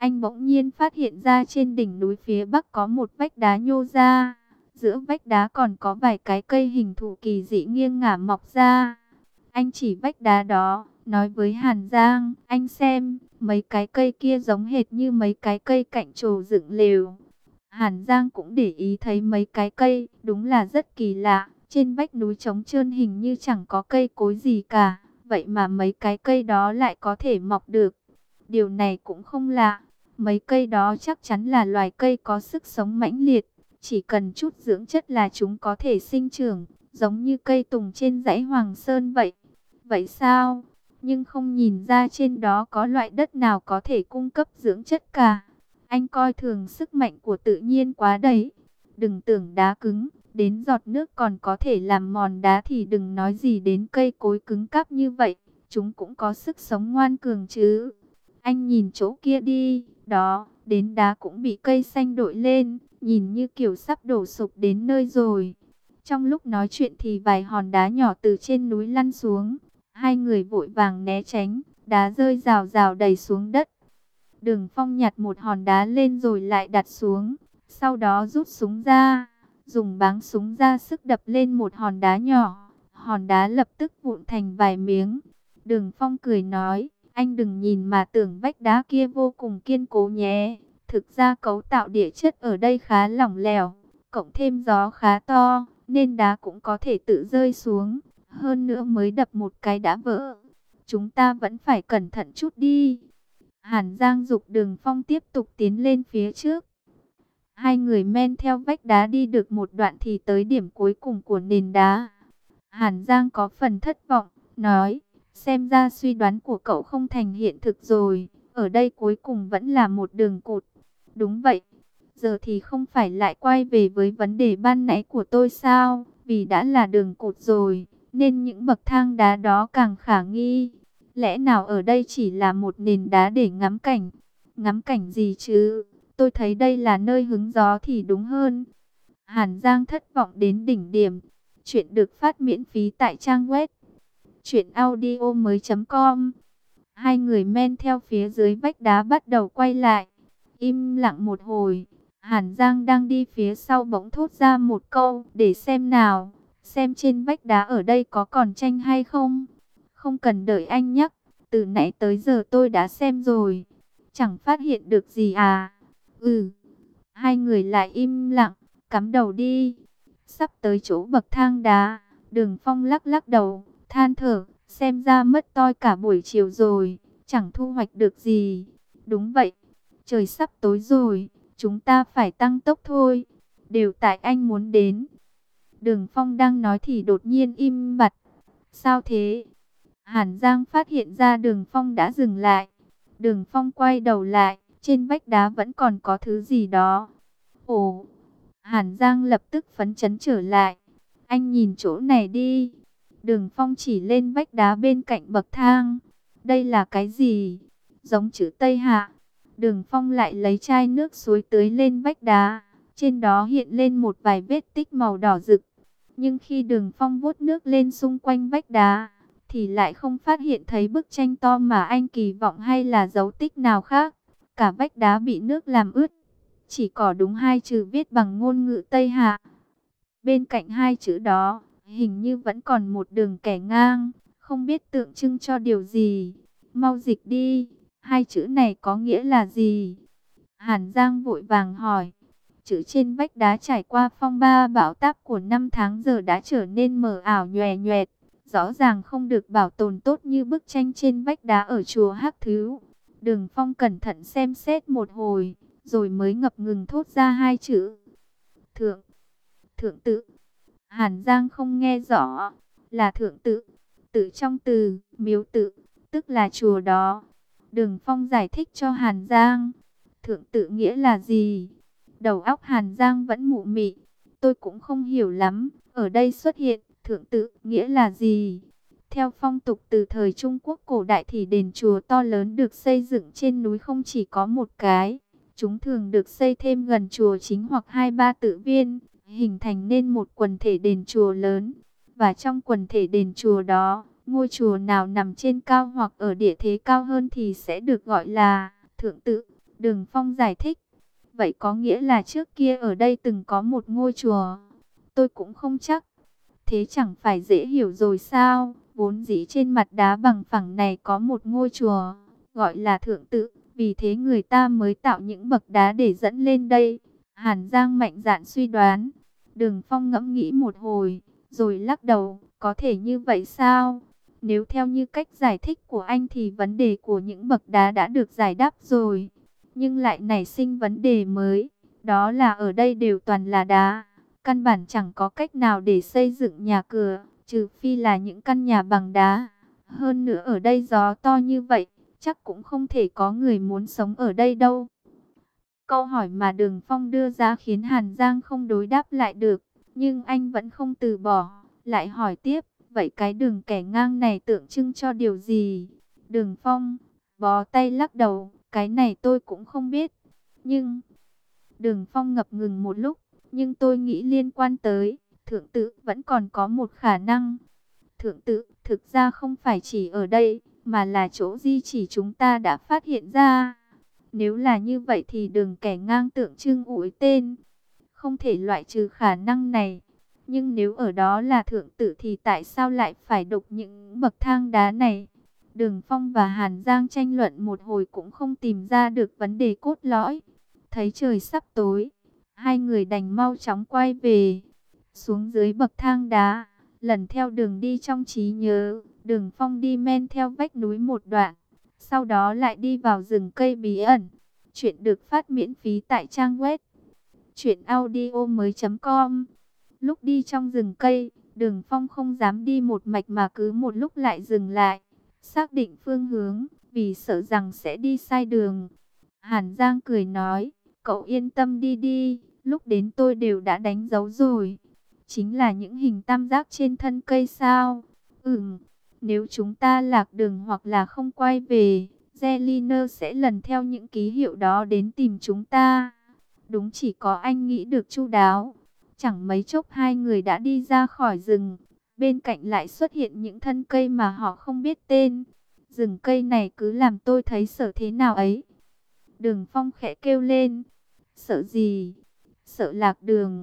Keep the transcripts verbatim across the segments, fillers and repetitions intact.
anh bỗng nhiên phát hiện ra trên đỉnh núi phía bắc có một vách đá nhô ra. Giữa vách đá còn có vài cái cây hình thù kỳ dị nghiêng ngả mọc ra. Anh chỉ vách đá đó, nói với Hàn Giang, anh xem, mấy cái cây kia giống hệt như mấy cái cây cạnh trồ dựng lều. Hàn Giang cũng để ý thấy mấy cái cây, đúng là rất kỳ lạ. Trên vách núi trống trơn hình như chẳng có cây cối gì cả, vậy mà mấy cái cây đó lại có thể mọc được. Điều này cũng không lạ, mấy cây đó chắc chắn là loài cây có sức sống mãnh liệt. Chỉ cần chút dưỡng chất là chúng có thể sinh trưởng, giống như cây tùng trên dãy Hoàng Sơn vậy. Vậy sao? Nhưng không nhìn ra trên đó có loại đất nào có thể cung cấp dưỡng chất cả. Anh coi thường sức mạnh của tự nhiên quá đấy. Đừng tưởng đá cứng, đến giọt nước còn có thể làm mòn đá thì đừng nói gì đến cây cối cứng cáp như vậy. Chúng cũng có sức sống ngoan cường chứ. Anh nhìn chỗ kia đi, đó, đến đá cũng bị cây xanh đội lên, nhìn như kiểu sắp đổ sụp đến nơi rồi. Trong lúc nói chuyện thì vài hòn đá nhỏ từ trên núi lăn xuống. Hai người vội vàng né tránh, đá rơi rào rào đầy xuống đất. Đường Phong nhặt một hòn đá lên rồi lại đặt xuống, sau đó rút súng ra, dùng báng súng ra sức đập lên một hòn đá nhỏ. Hòn đá lập tức vụn thành vài miếng. Đường Phong cười nói, anh đừng nhìn mà tưởng vách đá kia vô cùng kiên cố nhé. Thực ra cấu tạo địa chất ở đây khá lỏng lẻo, cộng thêm gió khá to, nên đá cũng có thể tự rơi xuống. Hơn nữa mới đập một cái đã vỡ. Chúng ta vẫn phải cẩn thận chút đi. Hàn Giang giục Đường Phong tiếp tục tiến lên phía trước. Hai người men theo vách đá đi được một đoạn thì tới điểm cuối cùng của nền đá. Hàn Giang có phần thất vọng, nói, xem ra suy đoán của cậu không thành hiện thực rồi. Ở đây cuối cùng vẫn là một đường cụt. Đúng vậy. Giờ thì không phải lại quay về với vấn đề ban nãy của tôi sao? Vì đã là đường cụt rồi, nên những bậc thang đá đó càng khả nghi. Lẽ nào ở đây chỉ là một nền đá để ngắm cảnh? Ngắm cảnh gì chứ? Tôi thấy đây là nơi hứng gió thì đúng hơn. Hàn Giang thất vọng đến đỉnh điểm. Chuyện được phát miễn phí tại trang web truyện audio mới chấm com. Hai người men theo phía dưới vách đá bắt đầu quay lại. Im lặng một hồi. Hàn Giang đang đi phía sau bỗng thốt ra một câu, để xem nào, xem trên vách đá ở đây có còn tranh hay không. Không cần đợi anh nhắc, từ nãy tới giờ tôi đã xem rồi. Chẳng phát hiện được gì à? Ừ. Hai người lại im lặng, cắm đầu đi. Sắp tới chỗ bậc thang đá, Đường Phong lắc lắc đầu, than thở, xem ra mất toi cả buổi chiều rồi, chẳng thu hoạch được gì. Đúng vậy, trời sắp tối rồi, chúng ta phải tăng tốc thôi. Đều tại anh muốn đến. Đường Phong đang nói thì đột nhiên im bặt. Sao thế? Hàn Giang phát hiện ra Đường Phong đã dừng lại. Đường Phong quay đầu lại, trên vách đá vẫn còn có thứ gì đó. Ồ! Hàn Giang lập tức phấn chấn trở lại. Anh nhìn chỗ này đi. Đường Phong chỉ lên vách đá bên cạnh bậc thang. Đây là cái gì? Giống chữ Tây Hạ. Đường Phong lại lấy chai nước suối tưới lên vách đá. Trên đó hiện lên một vài vết tích màu đỏ rực. Nhưng khi Đường Phong vuốt nước lên xung quanh vách đá, thì lại không phát hiện thấy bức tranh to mà anh kỳ vọng hay là dấu tích nào khác. Cả vách đá bị nước làm ướt. Chỉ có đúng hai chữ viết bằng ngôn ngữ Tây Hạ. Bên cạnh hai chữ đó, hình như vẫn còn một đường kẻ ngang, không biết tượng trưng cho điều gì. Mau dịch đi, hai chữ này có nghĩa là gì? Hàn Giang vội vàng hỏi. Chữ trên vách đá trải qua phong ba bão táp của năm tháng giờ đã trở nên mờ ảo nhòe nhoẹt. Rõ ràng không được bảo tồn tốt như bức tranh trên vách đá ở chùa Hắc Thứ. Đường Phong cẩn thận xem xét một hồi, rồi mới ngập ngừng thốt ra hai chữ. Thượng, thượng tự. Hàn Giang không nghe rõ, là thượng tự. Tự trong từ, miếu tự, tức là chùa đó. Đường Phong giải thích cho Hàn Giang. Thượng tự nghĩa là gì? Đầu óc Hàn Giang vẫn mụ mị. Tôi cũng không hiểu lắm. Ở đây xuất hiện, thượng tự nghĩa là gì? Theo phong tục từ thời Trung Quốc cổ đại thì đền chùa to lớn được xây dựng trên núi không chỉ có một cái. Chúng thường được xây thêm gần chùa chính hoặc hai ba tự viên, hình thành nên một quần thể đền chùa lớn. Và trong quần thể đền chùa đó, ngôi chùa nào nằm trên cao hoặc ở địa thế cao hơn thì sẽ được gọi là thượng tự. Đường Phong giải thích. Vậy có nghĩa là trước kia ở đây từng có một ngôi chùa. Tôi cũng không chắc. Thế chẳng phải dễ hiểu rồi sao? Vốn dĩ trên mặt đá bằng phẳng này có một ngôi chùa, gọi là thượng tự. Vì thế người ta mới tạo những bậc đá để dẫn lên đây. Hàn Giang mạnh dạn suy đoán. Đường Phong ngẫm nghĩ một hồi, rồi lắc đầu. Có thể như vậy sao? Nếu theo như cách giải thích của anh thì vấn đề của những bậc đá đã được giải đáp rồi. Nhưng lại nảy sinh vấn đề mới. Đó là ở đây đều toàn là đá. Căn bản chẳng có cách nào để xây dựng nhà cửa, trừ phi là những căn nhà bằng đá. Hơn nữa ở đây gió to như vậy, chắc cũng không thể có người muốn sống ở đây đâu. Câu hỏi mà Đường Phong đưa ra khiến Hàn Giang không đối đáp lại được, nhưng anh vẫn không từ bỏ, lại hỏi tiếp, vậy cái đường kẻ ngang này tượng trưng cho điều gì? Đường Phong bó tay lắc đầu, cái này tôi cũng không biết. Nhưng Đường Phong ngập ngừng một lúc, nhưng tôi nghĩ liên quan tới thượng tự vẫn còn có một khả năng. Thượng tự thực ra không phải chỉ ở đây, mà là chỗ di chỉ chúng ta đã phát hiện ra. Nếu là như vậy thì đường kẻ ngang tượng trưng ủi tên, không thể loại trừ khả năng này. Nhưng nếu ở đó là thượng tự thì tại sao lại phải đục những bậc thang đá này? Đường Phong và Hàn Giang tranh luận một hồi cũng không tìm ra được vấn đề cốt lõi. Thấy trời sắp tối, hai người đành mau chóng quay về. Xuống dưới bậc thang đá, lần theo đường đi trong trí nhớ, Đường Phong đi men theo vách núi một đoạn, sau đó lại đi vào rừng cây bí ẩn. Chuyện được phát miễn phí tại trang web truyện audio mới chấm com. Lúc đi trong rừng cây, Đường Phong không dám đi một mạch mà cứ một lúc lại dừng lại, xác định phương hướng, vì sợ rằng sẽ đi sai đường. Hàn Giang cười nói, cậu yên tâm đi đi, lúc đến tôi đều đã đánh dấu rồi. Chính là những hình tam giác trên thân cây sao? Ừm, nếu chúng ta lạc đường hoặc là không quay về, Zeliner sẽ lần theo những ký hiệu đó đến tìm chúng ta. Đúng, chỉ có anh nghĩ được chu đáo. Chẳng mấy chốc hai người đã đi ra khỏi rừng. Bên cạnh lại xuất hiện những thân cây mà họ không biết tên. Rừng cây này cứ làm tôi thấy sợ thế nào ấy. Đường Phong khẽ kêu lên. Sợ gì? Sợ lạc đường.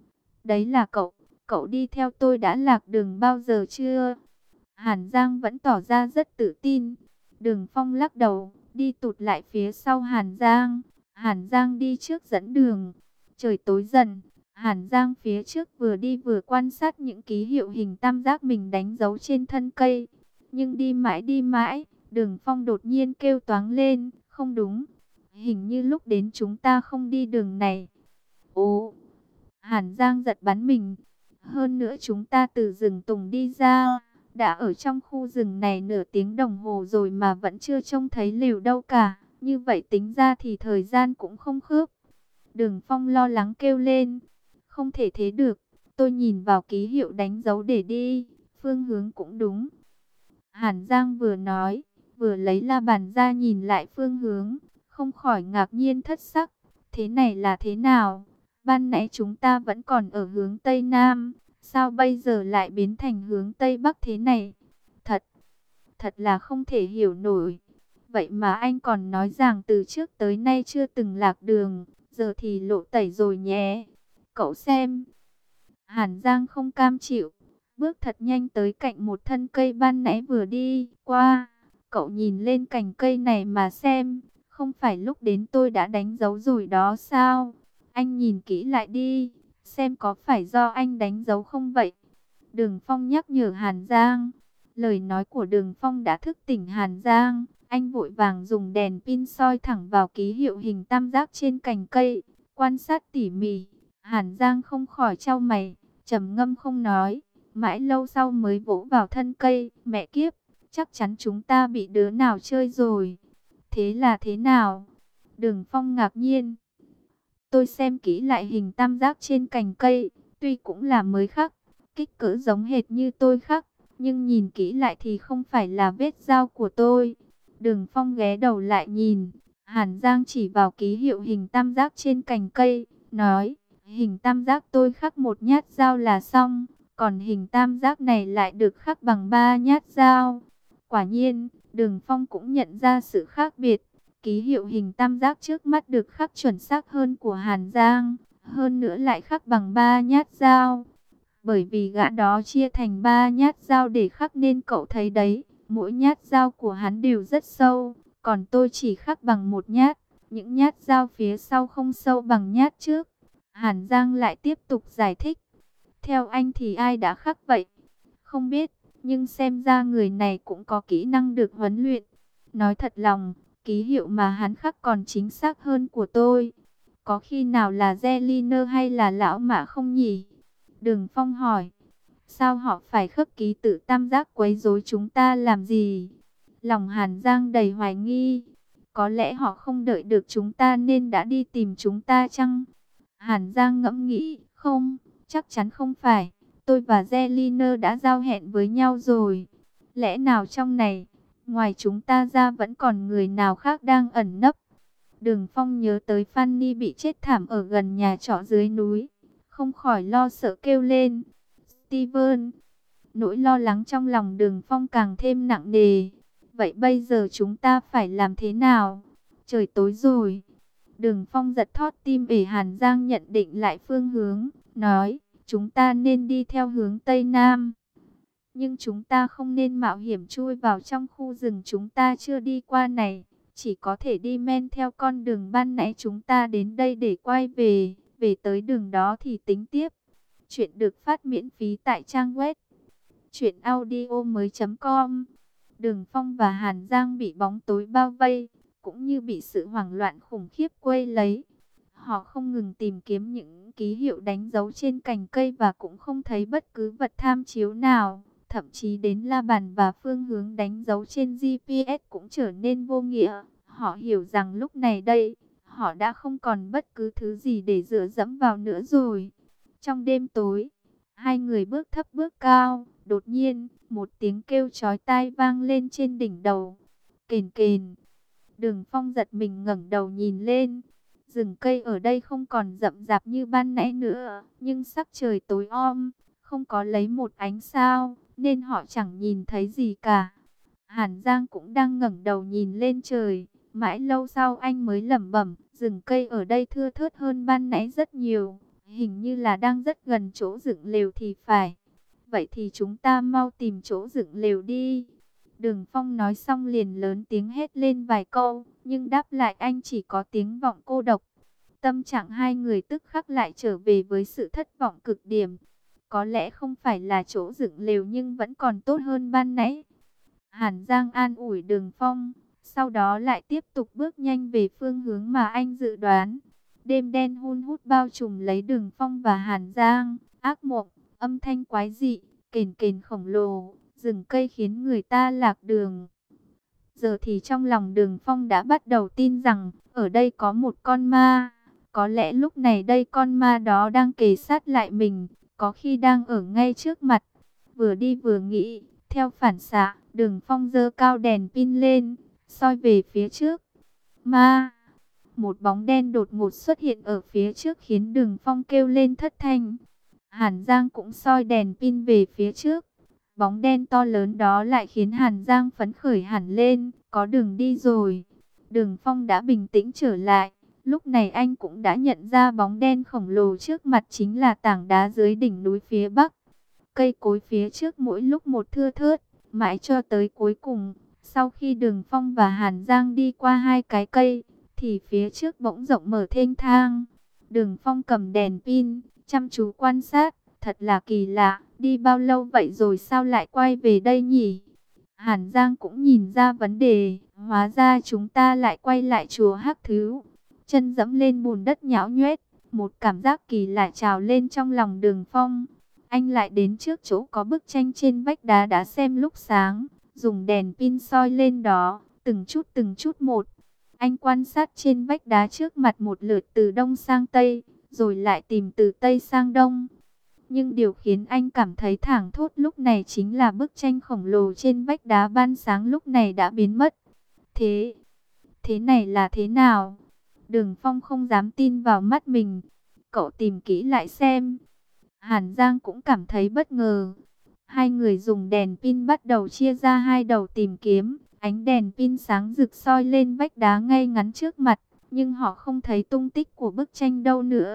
Đấy là cậu. Cậu đi theo tôi đã lạc đường bao giờ chưa? Hàn Giang vẫn tỏ ra rất tự tin. Đường Phong lắc đầu, đi tụt lại phía sau Hàn Giang. Hàn Giang đi trước dẫn đường. Trời tối dần, Hàn Giang phía trước vừa đi vừa quan sát những ký hiệu hình tam giác mình đánh dấu trên thân cây. Nhưng đi mãi đi mãi, Đường Phong đột nhiên kêu toáng lên, không đúng. Hình như lúc đến chúng ta không đi đường này. Ồ, Hàn Giang giật bắn mình. Hơn nữa chúng ta từ rừng tùng đi ra, đã ở trong khu rừng này nửa tiếng đồng hồ rồi mà vẫn chưa trông thấy lều đâu cả. Như vậy tính ra thì thời gian cũng không khớp. Đường Phong lo lắng kêu lên. Không thể thế được. Tôi nhìn vào ký hiệu đánh dấu để đi. Phương hướng cũng đúng. Hàn Giang vừa nói, vừa lấy la bàn ra nhìn lại phương hướng. Không khỏi ngạc nhiên thất sắc. Thế này là thế nào? Ban nãy chúng ta vẫn còn ở hướng Tây Nam. Sao bây giờ lại biến thành hướng Tây Bắc thế này? Thật, thật là không thể hiểu nổi. Vậy mà anh còn nói rằng từ trước tới nay chưa từng lạc đường. Giờ thì lộ tẩy rồi nhé. Cậu xem. Hàn Giang không cam chịu. Bước thật nhanh tới cạnh một thân cây ban nãy vừa đi qua. Cậu nhìn lên cành cây này mà xem. Không phải lúc đến tôi đã đánh dấu rồi đó sao? Anh nhìn kỹ lại đi. Xem có phải do anh đánh dấu không vậy? Đường Phong nhắc nhở Hàn Giang. Lời nói của Đường Phong đã thức tỉnh Hàn Giang. Anh vội vàng dùng đèn pin soi thẳng vào ký hiệu hình tam giác trên cành cây. Quan sát tỉ mỉ. Hàn Giang không khỏi chau mày, trầm ngâm không nói. Mãi lâu sau mới vỗ vào thân cây. Mẹ kiếp, chắc chắn chúng ta bị đứa nào chơi rồi. Thế là thế nào? Đường Phong ngạc nhiên. Tôi xem kỹ lại hình tam giác trên cành cây. Tuy cũng là mới khắc, kích cỡ giống hệt như tôi khắc, nhưng nhìn kỹ lại thì không phải là vết dao của tôi. Đường Phong ghé đầu lại nhìn. Hàn Giang chỉ vào ký hiệu hình tam giác trên cành cây, nói, hình tam giác tôi khắc một nhát dao là xong, còn hình tam giác này lại được khắc bằng ba nhát dao. Quả nhiên, Đường Phong cũng nhận ra sự khác biệt. Ký hiệu hình tam giác trước mắt được khắc chuẩn xác hơn của Hàn Giang, hơn nữa lại khắc bằng ba nhát dao. Bởi vì gã đó chia thành ba nhát dao để khắc nên cậu thấy đấy, mỗi nhát dao của hắn đều rất sâu, còn tôi chỉ khắc bằng một nhát, những nhát dao phía sau không sâu bằng nhát trước. Hàn Giang lại tiếp tục giải thích. Theo anh thì ai đã khắc vậy? Không biết, nhưng xem ra người này cũng có kỹ năng được huấn luyện. Nói thật lòng, ký hiệu mà hắn khắc còn chính xác hơn của tôi. Có khi nào là Zeliner hay là lão mã không nhỉ? Đường Phong hỏi. Sao họ phải khắc ký tự tam giác quấy rối chúng ta làm gì? Lòng Hàn Giang đầy hoài nghi. Có lẽ họ không đợi được chúng ta nên đã đi tìm chúng ta chăng? Hàn Giang ngẫm nghĩ. Không, chắc chắn không phải. Tôi và Zeliner đã giao hẹn với nhau rồi. Lẽ nào trong này, ngoài chúng ta ra vẫn còn người nào khác đang ẩn nấp? Đường Phong nhớ tới Fanny bị chết thảm ở gần nhà trọ dưới núi, không khỏi lo sợ kêu lên. Steven! Nỗi lo lắng trong lòng Đường Phong càng thêm nặng nề. Vậy bây giờ chúng ta phải làm thế nào? Trời tối rồi. Đường Phong giật thót tim để Hàn Giang nhận định lại phương hướng, nói, chúng ta nên đi theo hướng Tây Nam. Nhưng chúng ta không nên mạo hiểm chui vào trong khu rừng chúng ta chưa đi qua này. Chỉ có thể đi men theo con đường ban nãy chúng ta đến đây để quay về. Về tới đường đó thì tính tiếp. Chuyện được phát miễn phí tại trang web truyện audio mới chấm com. Đường Phong và Hàn Giang bị bóng tối bao vây, cũng như bị sự hoảng loạn khủng khiếp quây lấy. Họ không ngừng tìm kiếm những ký hiệu đánh dấu trên cành cây và cũng không thấy bất cứ vật tham chiếu nào. Thậm chí đến la bàn và phương hướng đánh dấu trên giê pê ét cũng trở nên vô nghĩa. Họ hiểu rằng lúc này đây, họ đã không còn bất cứ thứ gì để dựa dẫm vào nữa rồi. Trong đêm tối, hai người bước thấp bước cao. Đột nhiên, một tiếng kêu chói tai vang lên trên đỉnh đầu. Kền kền. Đường Phong giật mình ngẩng đầu nhìn lên. Rừng cây ở đây không còn rậm rạp như ban nãy nữa, nhưng sắc trời tối om, không có lấy một ánh sao, nên họ chẳng nhìn thấy gì cả. Hàn Giang cũng đang ngẩng đầu nhìn lên trời, mãi lâu sau anh mới lẩm bẩm, rừng cây ở đây thưa thớt hơn ban nãy rất nhiều, hình như là đang rất gần chỗ dựng lều thì phải. Vậy thì chúng ta mau tìm chỗ dựng lều đi. Đường Phong nói xong liền lớn tiếng hét lên vài câu, nhưng đáp lại anh chỉ có tiếng vọng cô độc. Tâm trạng hai người tức khắc lại trở về với sự thất vọng cực điểm. Có lẽ không phải là chỗ dựng lều nhưng vẫn còn tốt hơn ban nãy. Hàn Giang an ủi Đường Phong, sau đó lại tiếp tục bước nhanh về phương hướng mà anh dự đoán. Đêm đen hun hút bao trùm lấy Đường Phong và Hàn Giang, ác mộng, âm thanh quái dị, kền kền khổng lồ, rừng cây khiến người ta lạc đường. Giờ thì trong lòng Đường Phong đã bắt đầu tin rằng ở đây có một con ma. Có lẽ lúc này đây con ma đó đang kề sát lại mình, có khi đang ở ngay trước mặt. Vừa đi vừa nghĩ, theo phản xạ, Đường Phong giơ cao đèn pin lên, soi về phía trước. Ma! Một bóng đen đột ngột xuất hiện ở phía trước khiến Đường Phong kêu lên thất thanh. Hàn Giang cũng soi đèn pin về phía trước. Bóng đen to lớn đó lại khiến Hàn Giang phấn khởi hẳn lên, có đường đi rồi. Đường Phong đã bình tĩnh trở lại. Lúc này anh cũng đã nhận ra bóng đen khổng lồ trước mặt chính là tảng đá dưới đỉnh núi phía bắc. Cây cối phía trước mỗi lúc một thưa thớt, mãi cho tới cuối cùng. Sau khi Đường Phong và Hàn Giang đi qua hai cái cây, thì phía trước bỗng rộng mở thênh thang. Đường Phong cầm đèn pin, chăm chú quan sát, thật là kỳ lạ, đi bao lâu vậy rồi sao lại quay về đây nhỉ? Hàn Giang cũng nhìn ra vấn đề, hóa ra chúng ta lại quay lại chùa Hắc Thứu. Chân dẫm lên bùn đất nhão nhoét, một cảm giác kỳ lạ trào lên trong lòng Đường Phong. Anh lại đến trước chỗ có bức tranh trên vách đá đã xem lúc sáng, dùng đèn pin soi lên đó, từng chút từng chút một. Anh quan sát trên vách đá trước mặt một lượt từ đông sang tây, rồi lại tìm từ tây sang đông. Nhưng điều khiến anh cảm thấy thảng thốt lúc này chính là bức tranh khổng lồ trên vách đá ban sáng lúc này đã biến mất. Thế, thế này là thế nào? Đường Phong không dám tin vào mắt mình. Cậu tìm kỹ lại xem. Hàn Giang cũng cảm thấy bất ngờ. Hai người dùng đèn pin bắt đầu chia ra hai đầu tìm kiếm. Ánh đèn pin sáng rực soi lên vách đá ngay ngắn trước mặt, nhưng họ không thấy tung tích của bức tranh đâu nữa.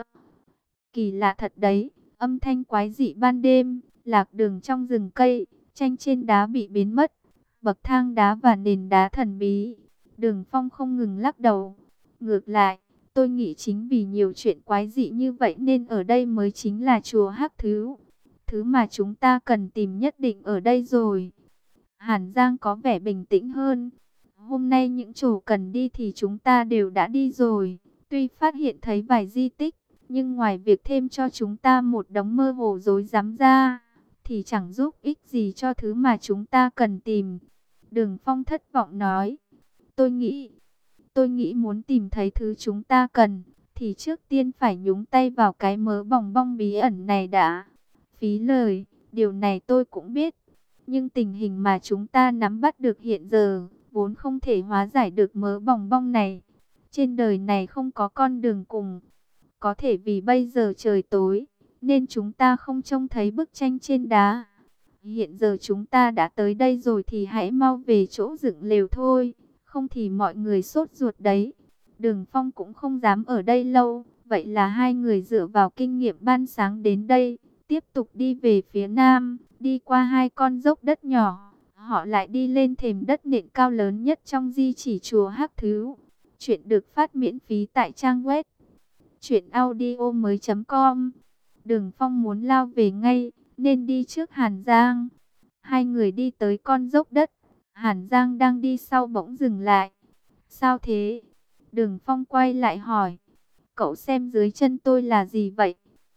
Kỳ lạ thật đấy, âm thanh quái dị ban đêm, lạc đường trong rừng cây, tranh trên đá bị biến mất, bậc thang đá và nền đá thần bí. Đường Phong không ngừng lắc đầu. Ngược lại, tôi nghĩ chính vì nhiều chuyện quái dị như vậy nên ở đây mới chính là chùa Hắc Thứ. Thứ mà chúng ta cần tìm nhất định ở đây rồi. Hàn Giang có vẻ bình tĩnh hơn. Hôm nay những chỗ cần đi thì chúng ta đều đã đi rồi. Tuy phát hiện thấy vài di tích, nhưng ngoài việc thêm cho chúng ta một đống mơ hồ rối rắm ra, thì chẳng giúp ích gì cho thứ mà chúng ta cần tìm. Đường Phong thất vọng nói. Tôi nghĩ, tôi nghĩ muốn tìm thấy thứ chúng ta cần, thì trước tiên phải nhúng tay vào cái mớ bòng bong bí ẩn này đã. Phí lời, điều này tôi cũng biết. Nhưng tình hình mà chúng ta nắm bắt được hiện giờ, vốn không thể hóa giải được mớ bòng bong này. Trên đời này không có con đường cùng. Có thể vì bây giờ trời tối, nên chúng ta không trông thấy bức tranh trên đá. Hiện giờ chúng ta đã tới đây rồi thì hãy mau về chỗ dựng lều thôi. Không thì mọi người sốt ruột đấy. Đường Phong cũng không dám ở đây lâu. Vậy là hai người dựa vào kinh nghiệm ban sáng đến đây, tiếp tục đi về phía nam, đi qua hai con dốc đất nhỏ. Họ lại đi lên thềm đất nện cao lớn nhất trong di chỉ chùa Hắc Thứ. Chuyện được phát miễn phí tại trang web truyện audio mới chấm com. Đường Phong muốn lao về ngay, nên đi trước Hàn Giang. Hai người đi tới con dốc đất. Hàn Giang đang đi sau bỗng dừng lại. Sao thế? Đường Phong quay lại hỏi. Cậu xem dưới chân tôi là gì vậy?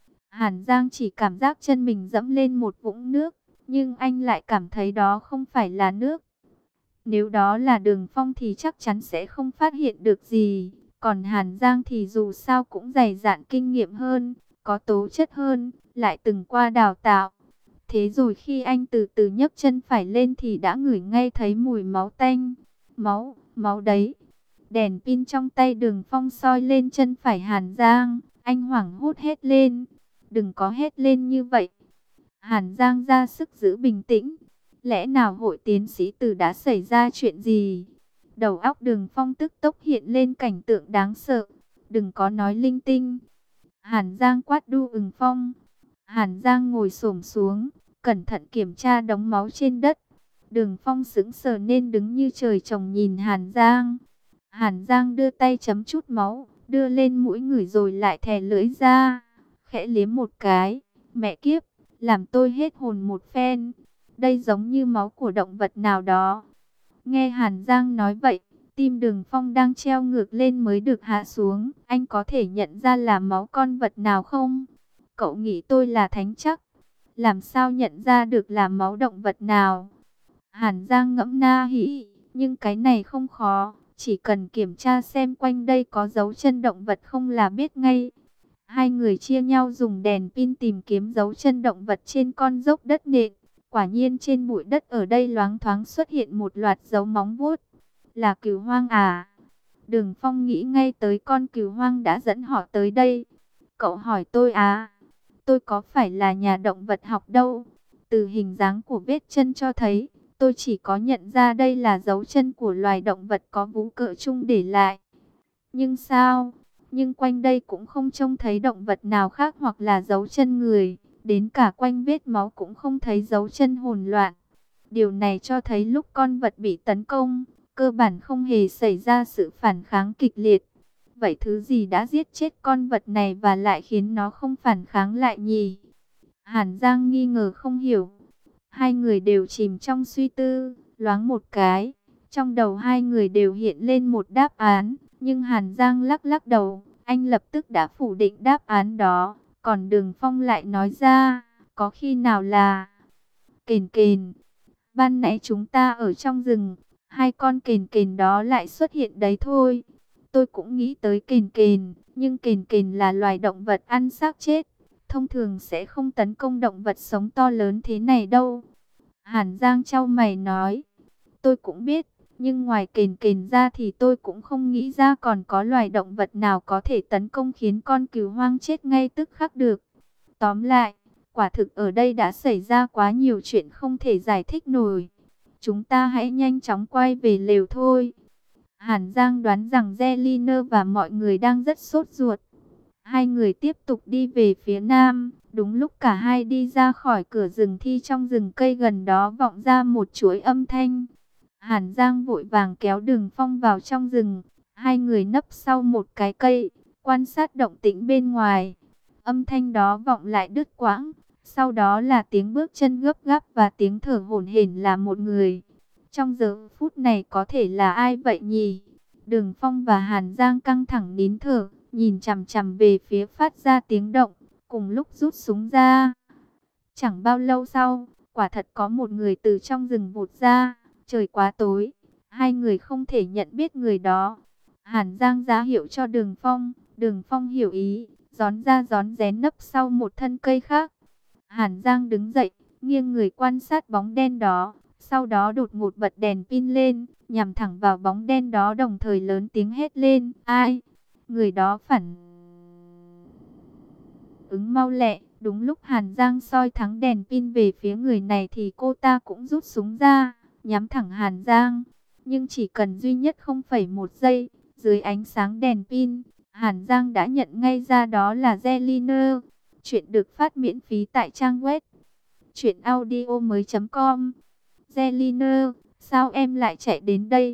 Hàn Giang chỉ cảm giác chân mình dẫm lên một vũng nước, nhưng anh lại cảm thấy đó không phải là nước. Nếu đó là Đường Phong thì chắc chắn sẽ không phát hiện được gì. Còn Hàn Giang thì dù sao cũng dày dạn kinh nghiệm hơn, có tố chất hơn, lại từng qua đào tạo. Thế rồi khi anh từ từ nhấc chân phải lên thì đã ngửi ngay thấy mùi máu tanh. Máu, máu đấy. Đèn pin trong tay Đường Phong soi lên chân phải Hàn Giang. Anh hoảng hốt hét lên. Đừng có hét lên như vậy. Hàn Giang ra sức giữ bình tĩnh. Lẽ nào hội tiến sĩ Từ đã xảy ra chuyện gì? Đầu óc Đường Phong tức tốc hiện lên cảnh tượng đáng sợ. Đừng có nói linh tinh. Hàn Giang quát đu ừng Phong. Hàn Giang ngồi xổm xuống, cẩn thận kiểm tra đống máu trên đất. Đường Phong sững sờ nên đứng như trời trồng nhìn Hàn Giang. Hàn Giang đưa tay chấm chút máu, đưa lên mũi ngửi rồi lại thè lưỡi ra, khẽ liếm một cái. Mẹ kiếp, làm tôi hết hồn một phen. Đây giống như máu của động vật nào đó. Nghe Hàn Giang nói vậy, tim Đường Phong đang treo ngược lên mới được hạ xuống. Anh có thể nhận ra là máu con vật nào không? Cậu nghĩ tôi là thánh chắc, làm sao nhận ra được là máu động vật nào? Hàn Giang ngẫm na hĩ, nhưng cái này không khó, chỉ cần kiểm tra xem quanh đây có dấu chân động vật không là biết ngay. Hai người chia nhau dùng đèn pin tìm kiếm dấu chân động vật trên con dốc đất nện. Quả nhiên trên bụi đất ở đây loáng thoáng xuất hiện một loạt dấu móng vuốt. Là cừu hoang à? Đường Phong nghĩ ngay tới con cừu hoang đã dẫn họ tới đây. Cậu hỏi tôi à? Tôi có phải là nhà động vật học đâu. Từ hình dáng của vết chân cho thấy, tôi chỉ có nhận ra đây là dấu chân của loài động vật có vú cỡ trung để lại. Nhưng sao? Nhưng quanh đây cũng không trông thấy động vật nào khác hoặc là dấu chân người. Đến cả quanh vết máu cũng không thấy dấu chân hỗn loạn. Điều này cho thấy lúc con vật bị tấn công, cơ bản không hề xảy ra sự phản kháng kịch liệt. Vậy thứ gì đã giết chết con vật này và lại khiến nó không phản kháng lại nhỉ? Hàn Giang nghi ngờ không hiểu. Hai người đều chìm trong suy tư, loáng một cái. Trong đầu hai người đều hiện lên một đáp án, nhưng Hàn Giang lắc lắc đầu, anh lập tức đã phủ định đáp án đó. Còn Đường Phong lại nói ra, có khi nào là kền kền. Ban nãy chúng ta ở trong rừng, hai con kền kền đó lại xuất hiện đấy thôi. Tôi cũng nghĩ tới kền kền, nhưng kền kền là loài động vật ăn xác chết. Thông thường sẽ không tấn công động vật sống to lớn thế này đâu. Hàn Giang chau mày nói, tôi cũng biết, nhưng ngoài kền kền ra thì tôi cũng không nghĩ ra còn có loài động vật nào có thể tấn công khiến con cừu hoang chết ngay tức khắc được. Tóm lại, quả thực ở đây đã xảy ra quá nhiều chuyện không thể giải thích nổi. chúng ta hãy nhanh chóng quay về lều thôi. Hàn Giang đoán rằng Zeliner và mọi người đang rất sốt ruột. Hai người tiếp tục đi về phía nam. Đúng lúc cả hai đi ra khỏi cửa rừng thì trong rừng cây gần đó vọng ra một chuỗi âm thanh. Hàn Giang vội vàng kéo Đường Phong vào trong rừng. Hai người nấp sau một cái cây, quan sát động tĩnh bên ngoài. Âm thanh đó vọng lại đứt quãng. Sau đó là tiếng bước chân gấp gáp và tiếng thở hổn hển là một người. Trong giờ phút này có thể là ai vậy nhỉ? Đường Phong và Hàn Giang căng thẳng nín thở, nhìn chằm chằm về phía phát ra tiếng động, cùng lúc rút súng ra. Chẳng bao lâu sau, quả thật có một người từ trong rừng vụt ra. Trời quá tối, hai người không thể nhận biết người đó. Hàn Giang ra hiệu cho Đường Phong, Đường Phong hiểu ý, rón ra rón rén nấp sau một thân cây khác. Hàn Giang đứng dậy, nghiêng người quan sát bóng đen đó, sau đó đột ngột bật đèn pin lên, nhằm thẳng vào bóng đen đó, đồng thời lớn tiếng hét lên, ai? Người đó phản ứng mau lẹ, đúng lúc Hàn Giang soi thắng đèn pin về phía người này thì cô ta cũng rút súng ra, nhắm thẳng Hàn Giang. Nhưng chỉ cần duy nhất không phẩy một giây, dưới ánh sáng đèn pin, Hàn Giang đã nhận ngay ra đó là Zeliner. Chuyện được phát miễn phí tại trang web truyện audio mới chấm com. Zeliner, sao em lại chạy đến đây?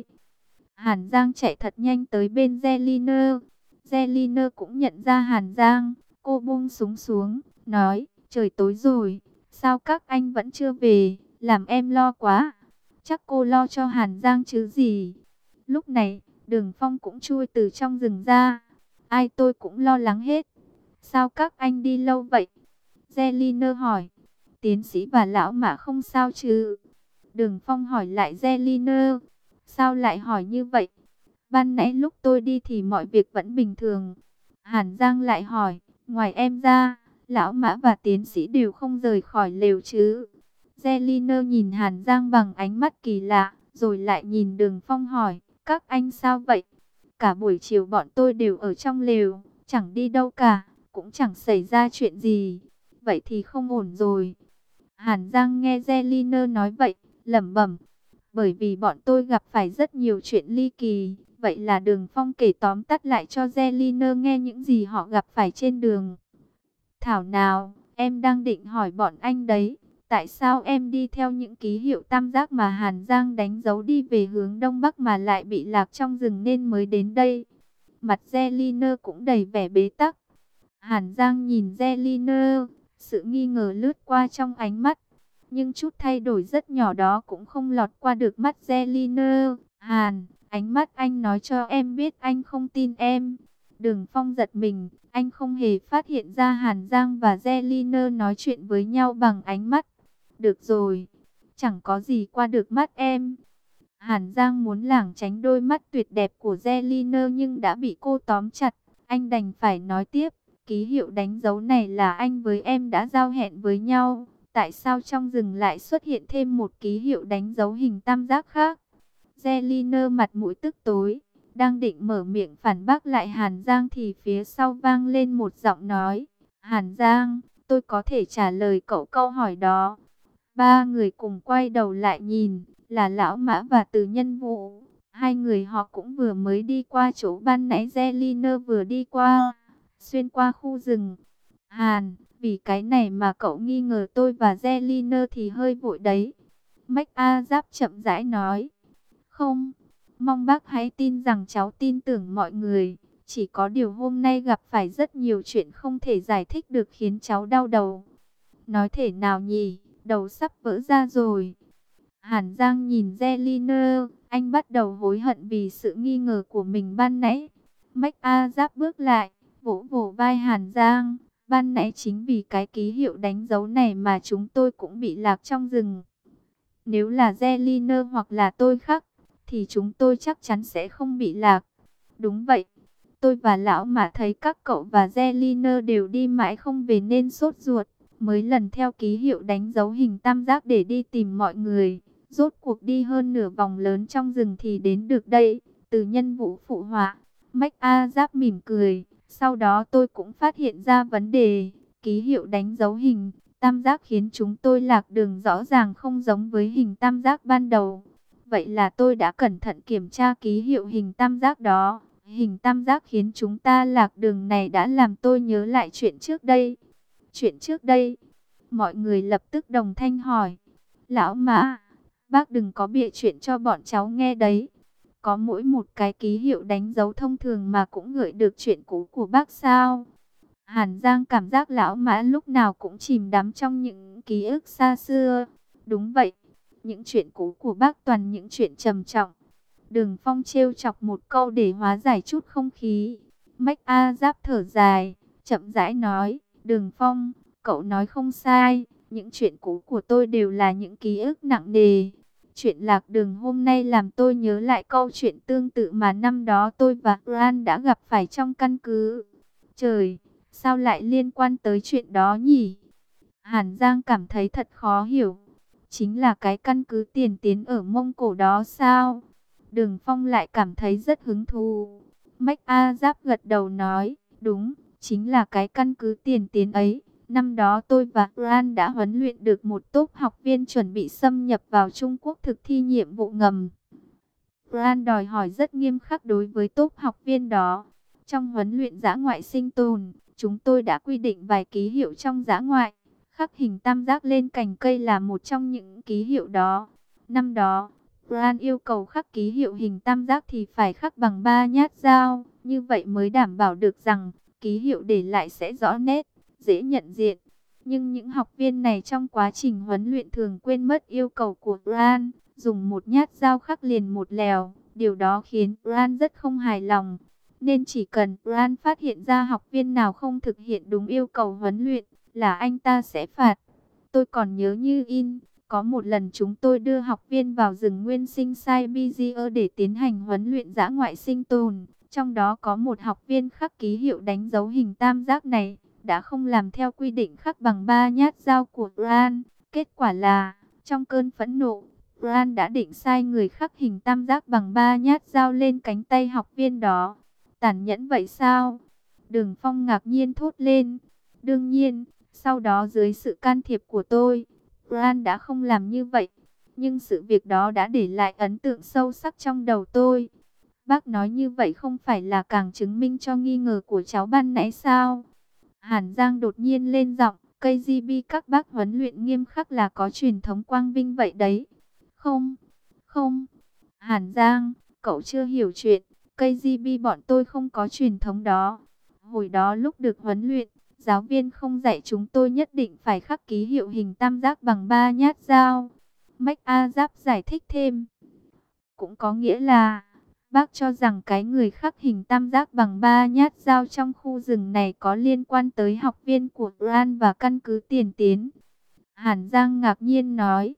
Hàn Giang chạy thật nhanh tới bên Zeliner. Zeliner cũng nhận ra Hàn Giang. Cô buông súng xuống, nói, trời tối rồi, sao các anh vẫn chưa về, làm em lo quá. Chắc cô lo cho Hàn Giang chứ gì. Lúc này, Đường Phong cũng chui từ trong rừng ra. Ai tôi cũng lo lắng hết. Sao các anh đi lâu vậy? Zeliner hỏi. Tiến sĩ và lão Mã không sao chứ? Đường Phong hỏi lại Zeliner. Sao lại hỏi như vậy? Ban nãy lúc tôi đi thì mọi việc vẫn bình thường. Hàn Giang lại hỏi. Ngoài em ra, lão Mã và tiến sĩ đều không rời khỏi lều chứ? Zeliner nhìn Hàn Giang bằng ánh mắt kỳ lạ, rồi lại nhìn Đường Phong hỏi. Các anh sao vậy? Cả buổi chiều bọn tôi đều ở trong lều, chẳng đi đâu cả, cũng chẳng xảy ra chuyện gì. Vậy thì không ổn rồi. Hàn Giang nghe Zeliner nói vậy, lẩm bẩm. Bởi vì bọn tôi gặp phải rất nhiều chuyện ly kỳ. Vậy là Đường Phong kể tóm tắt lại cho Zeliner nghe những gì họ gặp phải trên đường. Thảo nào, em đang định hỏi bọn anh đấy. Tại sao em đi theo những ký hiệu tam giác mà Hàn Giang đánh dấu đi về hướng đông bắc mà lại bị lạc trong rừng nên mới đến đây? Mặt Zeliner cũng đầy vẻ bế tắc. Hàn Giang nhìn Zeliner, sự nghi ngờ lướt qua trong ánh mắt. Nhưng chút thay đổi rất nhỏ đó cũng không lọt qua được mắt Zeliner. Hàn, ánh mắt anh nói cho em biết anh không tin em. Đường Phong giật mình, anh không hề phát hiện ra Hàn Giang và Zeliner nói chuyện với nhau bằng ánh mắt. Được rồi, chẳng có gì qua được mắt em. Hàn Giang muốn lảng tránh đôi mắt tuyệt đẹp của Zeliner nhưng đã bị cô tóm chặt. Anh đành phải nói tiếp, ký hiệu đánh dấu này là anh với em đã giao hẹn với nhau. Tại sao trong rừng lại xuất hiện thêm một ký hiệu đánh dấu hình tam giác khác? Zeliner mặt mũi tức tối, đang định mở miệng phản bác lại Hàn Giang thì phía sau vang lên một giọng nói. Hàn Giang, tôi có thể trả lời cậu câu hỏi đó. Ba người cùng quay đầu lại nhìn, là Lão Mã và Từ Nhân Vũ. Hai người họ cũng vừa mới đi qua chỗ ban nãy Zeliner vừa đi qua, xuyên qua khu rừng. Hàn, vì cái này mà cậu nghi ngờ tôi và Zeliner thì hơi vội đấy. Mách A Giáp chậm rãi nói. Không, mong bác hãy tin rằng cháu tin tưởng mọi người. Chỉ có điều hôm nay gặp phải rất nhiều chuyện không thể giải thích được khiến cháu đau đầu. Nói thể nào nhỉ, đầu sắp vỡ ra rồi. Hàn Giang nhìn Zeliner, anh bắt đầu hối hận vì sự nghi ngờ của mình ban nãy. Mách A Giáp bước lại, vỗ vỗ vai Hàn Giang. Ban nãy chính vì cái ký hiệu đánh dấu này mà chúng tôi cũng bị lạc trong rừng. Nếu là Zeliner hoặc là tôi khác, thì chúng tôi chắc chắn sẽ không bị lạc. Đúng vậy, tôi và Lão Mã thấy các cậu và Zeliner đều đi mãi không về nên sốt ruột. Mới lần theo ký hiệu đánh dấu hình tam giác để đi tìm mọi người. Rốt cuộc đi hơn nửa vòng lớn trong rừng thì đến được đây. Từ Nhân Vũ phụ họa. Mách A Giáp mỉm cười. Sau đó tôi cũng phát hiện ra vấn đề. Ký hiệu đánh dấu hình tam giác khiến chúng tôi lạc đường rõ ràng không giống với hình tam giác ban đầu. Vậy là tôi đã cẩn thận kiểm tra ký hiệu hình tam giác đó. Hình tam giác khiến chúng ta lạc đường này đã làm tôi nhớ lại chuyện trước đây. Chuyện trước đây, mọi người lập tức đồng thanh hỏi. Lão Mã, bác đừng có bịa chuyện cho bọn cháu nghe đấy. Có mỗi một cái ký hiệu đánh dấu thông thường mà cũng gợi được chuyện cũ của bác sao? Hàn Giang cảm giác lão Mã lúc nào cũng chìm đắm trong những ký ức xa xưa. Đúng vậy, những chuyện cũ của bác toàn những chuyện trầm trọng. Đường Phong trêu chọc một câu để hóa giải chút không khí. Mách A Giáp thở dài, chậm rãi nói, Đường Phong, cậu nói không sai, những chuyện cũ của tôi đều là những ký ức nặng nề. Chuyện lạc đường hôm nay làm tôi nhớ lại câu chuyện tương tự mà năm đó tôi và Ran đã gặp phải trong căn cứ. Trời, sao lại liên quan tới chuyện đó nhỉ? Hàn Giang cảm thấy thật khó hiểu. Chính là cái căn cứ tiền tiến ở Mông Cổ đó sao? Đường Phong lại cảm thấy rất hứng thú. Mách A Giáp gật đầu nói, đúng, chính là cái căn cứ tiền tiến ấy. Năm đó tôi và Ran đã huấn luyện được một tốp học viên chuẩn bị xâm nhập vào Trung Quốc thực thi nhiệm vụ ngầm. Ran đòi hỏi rất nghiêm khắc đối với tốp học viên đó. Trong huấn luyện dã ngoại sinh tồn, chúng tôi đã quy định vài ký hiệu trong dã ngoại. Khắc hình tam giác lên cành cây là một trong những ký hiệu đó. Năm đó, Ran yêu cầu khắc ký hiệu hình tam giác thì phải khắc bằng ba nhát dao. Như vậy mới đảm bảo được rằng ký hiệu để lại sẽ rõ nét, dễ nhận diện. Nhưng những học viên này trong quá trình huấn luyện thường quên mất yêu cầu của Ran, dùng một nhát dao khắc liền một lèo. Điều đó khiến Ran rất không hài lòng. Nên chỉ cần Ran phát hiện ra học viên nào không thực hiện đúng yêu cầu huấn luyện, là anh ta sẽ phạt. Tôi còn nhớ như in, có một lần chúng tôi đưa học viên vào rừng nguyên sinh Siberia để tiến hành huấn luyện dã ngoại sinh tồn. Trong đó có một học viên khắc ký hiệu đánh dấu hình tam giác này, đã không làm theo quy định khắc bằng ba nhát dao của Ran. Kết quả là, trong cơn phẫn nộ, Ran đã định sai người khắc hình tam giác bằng ba nhát dao lên cánh tay học viên đó. Tàn nhẫn vậy sao? Đường Phong ngạc nhiên thốt lên. Đương nhiên, sau đó dưới sự can thiệp của tôi, Ran đã không làm như vậy. Nhưng sự việc đó đã để lại ấn tượng sâu sắc trong đầu tôi. Bác nói như vậy không phải là càng chứng minh cho nghi ngờ của cháu ban nãy sao? Hàn Giang đột nhiên lên giọng, ca giê bê các bác huấn luyện nghiêm khắc là có truyền thống quang vinh vậy đấy. Không, không. Hàn Giang, cậu chưa hiểu chuyện. ca giê bê bọn tôi không có truyền thống đó. Hồi đó lúc được huấn luyện, giáo viên không dạy chúng tôi nhất định phải khắc ký hiệu hình tam giác bằng ba nhát dao. Mách A Giáp giải thích thêm. Cũng có nghĩa là, bác cho rằng cái người khắc hình tam giác bằng ba nhát dao trong khu rừng này có liên quan tới học viên của Ran và căn cứ tiền tiến. Hàn Giang ngạc nhiên nói.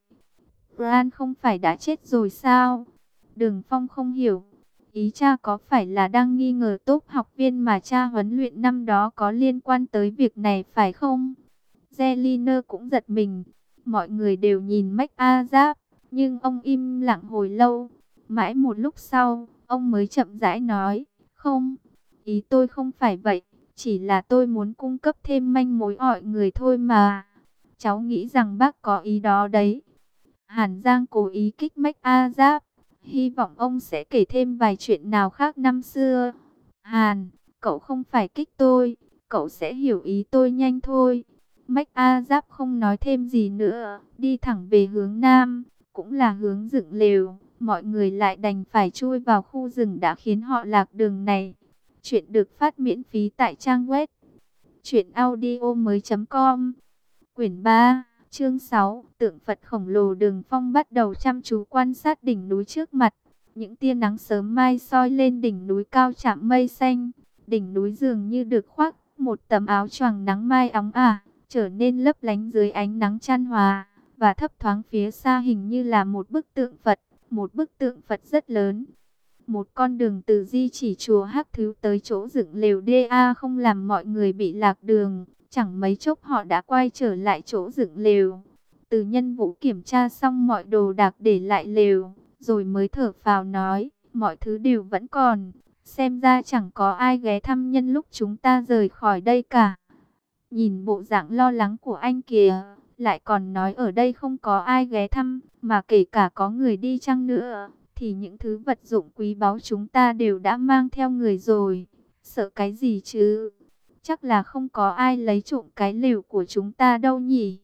Ran không phải đã chết rồi sao? Đường Phong không hiểu. Ý cha có phải là đang nghi ngờ tốp học viên mà cha huấn luyện năm đó có liên quan tới việc này phải không? Zeliner cũng giật mình. Mọi người đều nhìn Mách A Giáp, nhưng ông im lặng hồi lâu. Mãi một lúc sau, ông mới chậm rãi nói, không, ý tôi không phải vậy, chỉ là tôi muốn cung cấp thêm manh mối hỏi người thôi mà. Cháu nghĩ rằng bác có ý đó đấy. Hàn Giang cố ý kích Mách A Giáp, hy vọng ông sẽ kể thêm vài chuyện nào khác năm xưa. Hàn, cậu không phải kích tôi, cậu sẽ hiểu ý tôi nhanh thôi. Mách A Giáp không nói thêm gì nữa, đi thẳng về hướng Nam, cũng là hướng dựng lều. Mọi người lại đành phải chui vào khu rừng đã khiến họ lạc đường này. Chuyện được phát miễn phí tại trang web truyện audio mới chấm com. Quyển ba, chương sáu, tượng Phật khổng lồ. Đường Phong bắt đầu chăm chú quan sát đỉnh núi trước mặt. Những tia nắng sớm mai soi lên đỉnh núi cao chạm mây xanh. Đỉnh núi dường như được khoác một tấm áo choàng nắng mai óng ả, trở nên lấp lánh dưới ánh nắng chan hòa. Và thấp thoáng phía xa hình như là một bức tượng Phật. Một bức tượng Phật rất lớn. Một con đường từ di chỉ chùa Hắc Thứ tới chỗ dựng lều đê a không làm mọi người bị lạc đường. Chẳng mấy chốc họ đã quay trở lại chỗ dựng lều. Từ Nhân Vũ kiểm tra xong mọi đồ đạc để lại lều, rồi mới thở phào nói, mọi thứ đều vẫn còn. Xem ra chẳng có ai ghé thăm nhân lúc chúng ta rời khỏi đây cả. Nhìn bộ dạng lo lắng của anh kìa, lại còn nói ở đây không có ai ghé thăm, mà kể cả có người đi chăng nữa, thì những thứ vật dụng quý báu chúng ta đều đã mang theo người rồi. Sợ cái gì chứ? Chắc là không có ai lấy trộm cái lều của chúng ta đâu nhỉ?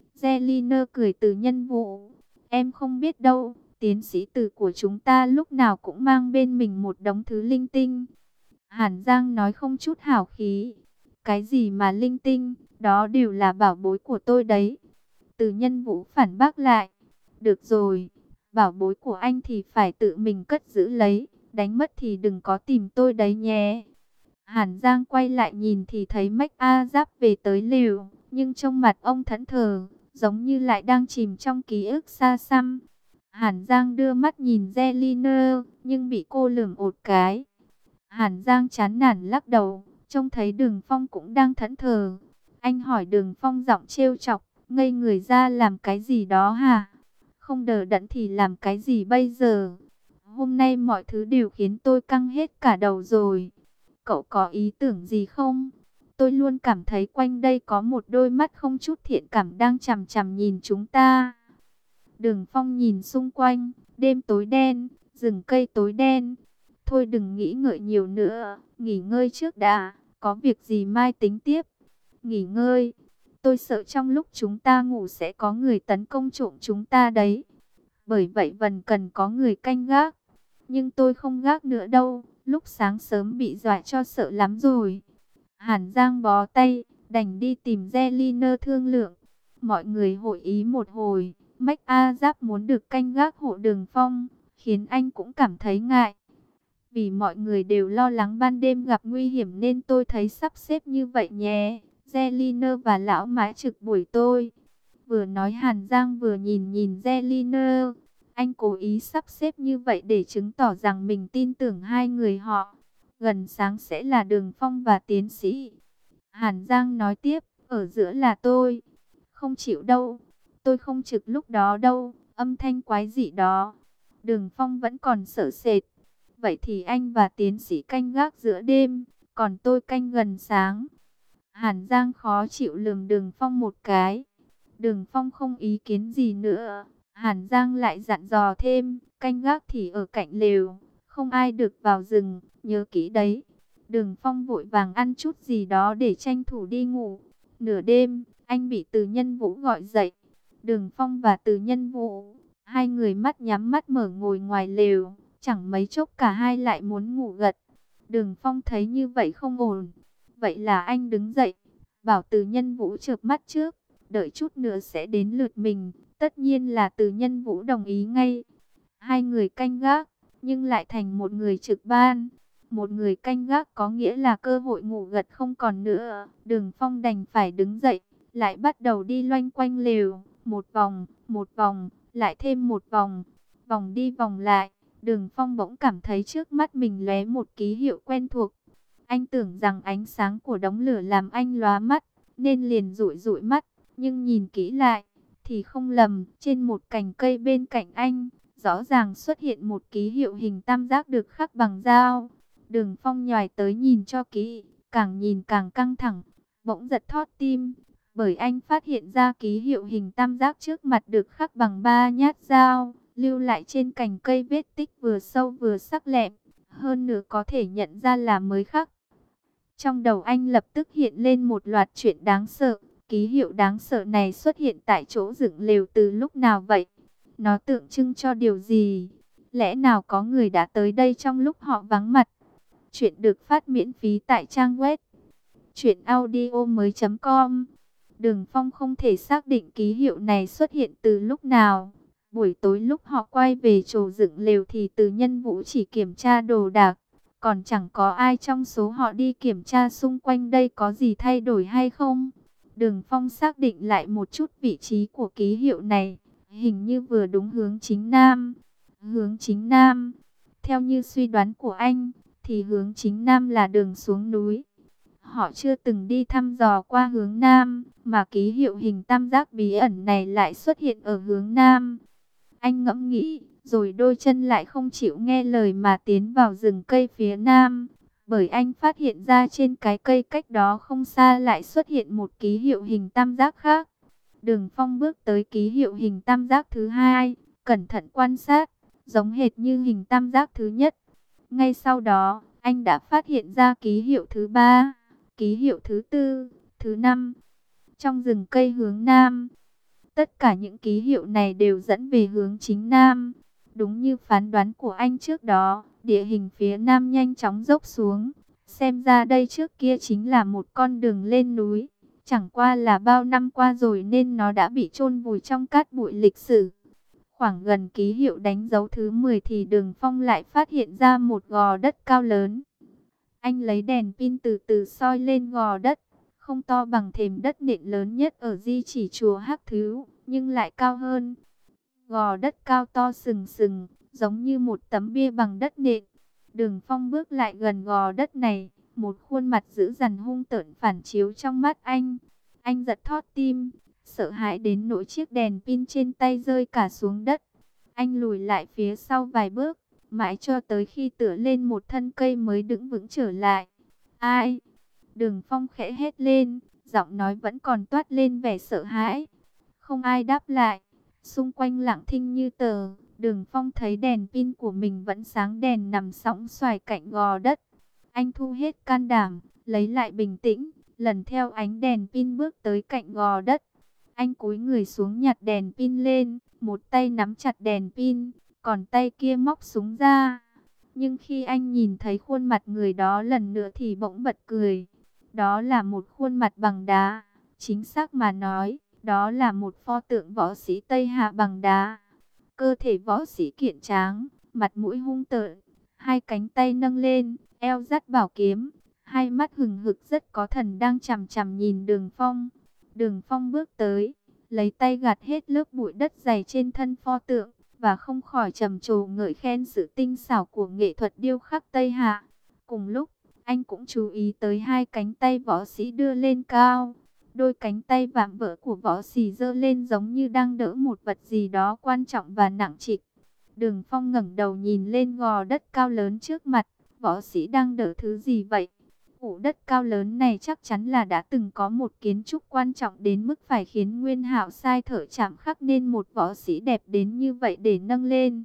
Zelina cười từ nhân vụ. Em không biết đâu, tiến sĩ tử của chúng ta lúc nào cũng mang bên mình một đống thứ linh tinh. Hàn Giang nói không chút hào khí. Cái gì mà linh tinh, đó đều là bảo bối của tôi đấy. Từ nhân vũ phản bác lại. Được rồi, bảo bối của anh thì phải tự mình cất giữ lấy, đánh mất thì đừng có tìm tôi đấy nhé. Hàn Giang quay lại nhìn thì thấy Mách A Giáp về tới lều, nhưng trong mặt ông thẫn thờ, giống như lại đang chìm trong ký ức xa xăm. Hàn Giang đưa mắt nhìn Zelina, nhưng bị cô lườm một cái. Hàn Giang chán nản lắc đầu, trông thấy Đường Phong cũng đang thẫn thờ. Anh hỏi Đường Phong giọng trêu chọc, ngây người ra làm cái gì đó hả? Không đờ đẫn thì làm cái gì bây giờ? Hôm nay mọi thứ đều khiến tôi căng hết cả đầu rồi. Cậu có ý tưởng gì không? Tôi luôn cảm thấy quanh đây có một đôi mắt không chút thiện cảm đang chằm chằm nhìn chúng ta. Đường Phong nhìn xung quanh, đêm tối đen, rừng cây tối đen. Thôi đừng nghĩ ngợi nhiều nữa, nghỉ ngơi trước đã, có việc gì mai tính tiếp. Nghỉ ngơi, tôi sợ trong lúc chúng ta ngủ sẽ có người tấn công trộm chúng ta đấy. Bởi vậy vẫn cần có người canh gác. Nhưng tôi không gác nữa đâu, lúc sáng sớm bị dọa cho sợ lắm rồi. Hàn Giang bó tay, đành đi tìm Zelina thương lượng. Mọi người hội ý một hồi, Mách A Giáp muốn được canh gác hộ Đường Phong, khiến anh cũng cảm thấy ngại. Vì mọi người đều lo lắng ban đêm gặp nguy hiểm nên tôi thấy sắp xếp như vậy nhé. Zelina và lão mái trực buổi tôi. Vừa nói Hàn Giang vừa nhìn nhìn Zelina. Anh cố ý sắp xếp như vậy để chứng tỏ rằng mình tin tưởng hai người họ. Gần sáng sẽ là Đường Phong và tiến sĩ. Hàn Giang nói tiếp, ở giữa là tôi. Không chịu đâu, tôi không trực lúc đó đâu, âm thanh quái dị đó. Đường Phong vẫn còn sợ sệt. Vậy thì anh và tiến sĩ canh gác giữa đêm, còn tôi canh gần sáng. Hàn Giang khó chịu lườm Đường Phong một cái. Đường Phong không ý kiến gì nữa. Hàn Giang lại dặn dò thêm, canh gác thì ở cạnh lều, không ai được vào rừng, nhớ kỹ đấy. Đường Phong vội vàng ăn chút gì đó để tranh thủ đi ngủ. Nửa đêm, anh bị Từ Nhân Vũ gọi dậy. Đường Phong và Từ Nhân Vũ, hai người mắt nhắm mắt mở ngồi ngoài lều. Chẳng mấy chốc cả hai lại muốn ngủ gật. Đường Phong thấy như vậy không ổn. Vậy là anh đứng dậy, bảo Từ Nhân Vũ chợp mắt trước, đợi chút nữa sẽ đến lượt mình. Tất nhiên là Từ Nhân Vũ đồng ý ngay. Hai người canh gác, nhưng lại thành một người trực ban. Một người canh gác có nghĩa là cơ hội ngủ gật không còn nữa. Đường Phong đành phải đứng dậy, lại bắt đầu đi loanh quanh lều. Một vòng, một vòng, lại thêm một vòng. Vòng đi vòng lại. Đường Phong bỗng cảm thấy trước mắt mình lóe một ký hiệu quen thuộc. Anh tưởng rằng ánh sáng của đống lửa làm anh lóa mắt, nên liền dụi dụi mắt. Nhưng nhìn kỹ lại, thì không lầm, trên một cành cây bên cạnh anh, rõ ràng xuất hiện một ký hiệu hình tam giác được khắc bằng dao. Đường Phong nhòi tới nhìn cho kỹ, càng nhìn càng căng thẳng, bỗng giật thót tim. Bởi anh phát hiện ra ký hiệu hình tam giác trước mặt được khắc bằng ba nhát dao, lưu lại trên cành cây vết tích vừa sâu vừa sắc lẹm, hơn nữa có thể nhận ra là mới khắc. Trong đầu anh lập tức hiện lên một loạt chuyện đáng sợ. Ký hiệu đáng sợ này xuất hiện tại chỗ dựng lều từ lúc nào vậy? Nó tượng trưng cho điều gì? Lẽ nào có người đã tới đây trong lúc họ vắng mặt? Chuyện được phát miễn phí tại trang web truyện audio mới chấm com. Đường Phong không thể xác định ký hiệu này xuất hiện từ lúc nào. Buổi tối lúc họ quay về chỗ dựng lều thì Từ Nhân Vũ chỉ kiểm tra đồ đạc, còn chẳng có ai trong số họ đi kiểm tra xung quanh đây có gì thay đổi hay không. Đường Phong xác định lại một chút vị trí của ký hiệu này, hình như vừa đúng hướng chính nam. Hướng chính nam, theo như suy đoán của anh, thì hướng chính nam là đường xuống núi. Họ chưa từng đi thăm dò qua hướng nam, mà ký hiệu hình tam giác bí ẩn này lại xuất hiện ở hướng nam. Anh ngẫm nghĩ, rồi đôi chân lại không chịu nghe lời mà tiến vào rừng cây phía nam. Bởi anh phát hiện ra trên cái cây cách đó không xa lại xuất hiện một ký hiệu hình tam giác khác. Đường Phong bước tới ký hiệu hình tam giác thứ hai, cẩn thận quan sát, giống hệt như hình tam giác thứ nhất. Ngay sau đó, anh đã phát hiện ra ký hiệu thứ ba, ký hiệu thứ tư, thứ năm. Trong rừng cây hướng nam, tất cả những ký hiệu này đều dẫn về hướng chính nam. Đúng như phán đoán của anh trước đó, địa hình phía nam nhanh chóng dốc xuống. Xem ra đây trước kia chính là một con đường lên núi. Chẳng qua là bao năm qua rồi nên nó đã bị chôn vùi trong cát bụi lịch sử. Khoảng gần ký hiệu đánh dấu thứ mười thì Đường Phong lại phát hiện ra một gò đất cao lớn. Anh lấy đèn pin từ từ soi lên gò đất, không to bằng thềm đất nện lớn nhất ở di chỉ chùa Hắc Thứu, nhưng lại cao hơn. Gò đất cao to sừng sừng, giống như một tấm bia bằng đất nện. Đường Phong bước lại gần gò đất này, một khuôn mặt dữ dằn hung tợn phản chiếu trong mắt anh. Anh giật thót tim, sợ hãi đến nỗi chiếc đèn pin trên tay rơi cả xuống đất. Anh lùi lại phía sau vài bước, mãi cho tới khi tựa lên một thân cây mới đứng vững trở lại. Ai? Đường Phong khẽ hét lên, giọng nói vẫn còn toát lên vẻ sợ hãi. Không ai đáp lại, xung quanh lặng thinh như tờ. Đường Phong thấy đèn pin của mình vẫn sáng đèn nằm sóng xoài cạnh gò đất. Anh thu hết can đảm, lấy lại bình tĩnh, lần theo ánh đèn pin bước tới cạnh gò đất. Anh cúi người xuống nhặt đèn pin lên, một tay nắm chặt đèn pin, còn tay kia móc súng ra. Nhưng khi anh nhìn thấy khuôn mặt người đó lần nữa thì bỗng bật cười. Đó là một khuôn mặt bằng đá, chính xác mà nói, đó là một pho tượng võ sĩ Tây Hạ bằng đá. Cơ thể võ sĩ kiện tráng, mặt mũi hung tợn, hai cánh tay nâng lên, eo dắt bảo kiếm, hai mắt hừng hực rất có thần đang chằm chằm nhìn Đường Phong. Đường Phong bước tới, lấy tay gạt hết lớp bụi đất dày trên thân pho tượng, và không khỏi trầm trồ ngợi khen sự tinh xảo của nghệ thuật điêu khắc Tây Hạ. Cùng lúc, anh cũng chú ý tới hai cánh tay võ sĩ đưa lên cao. Đôi cánh tay vạm vỡ của võ sĩ giơ lên giống như đang đỡ một vật gì đó quan trọng và nặng trịch. Đường Phong ngẩng đầu nhìn lên gò đất cao lớn trước mặt, võ sĩ đang đỡ thứ gì vậy? Ủ đất cao lớn này chắc chắn là đã từng có một kiến trúc quan trọng đến mức phải khiến Nguyên Hạo sai thợ chạm khắc nên một võ sĩ đẹp đến như vậy để nâng lên.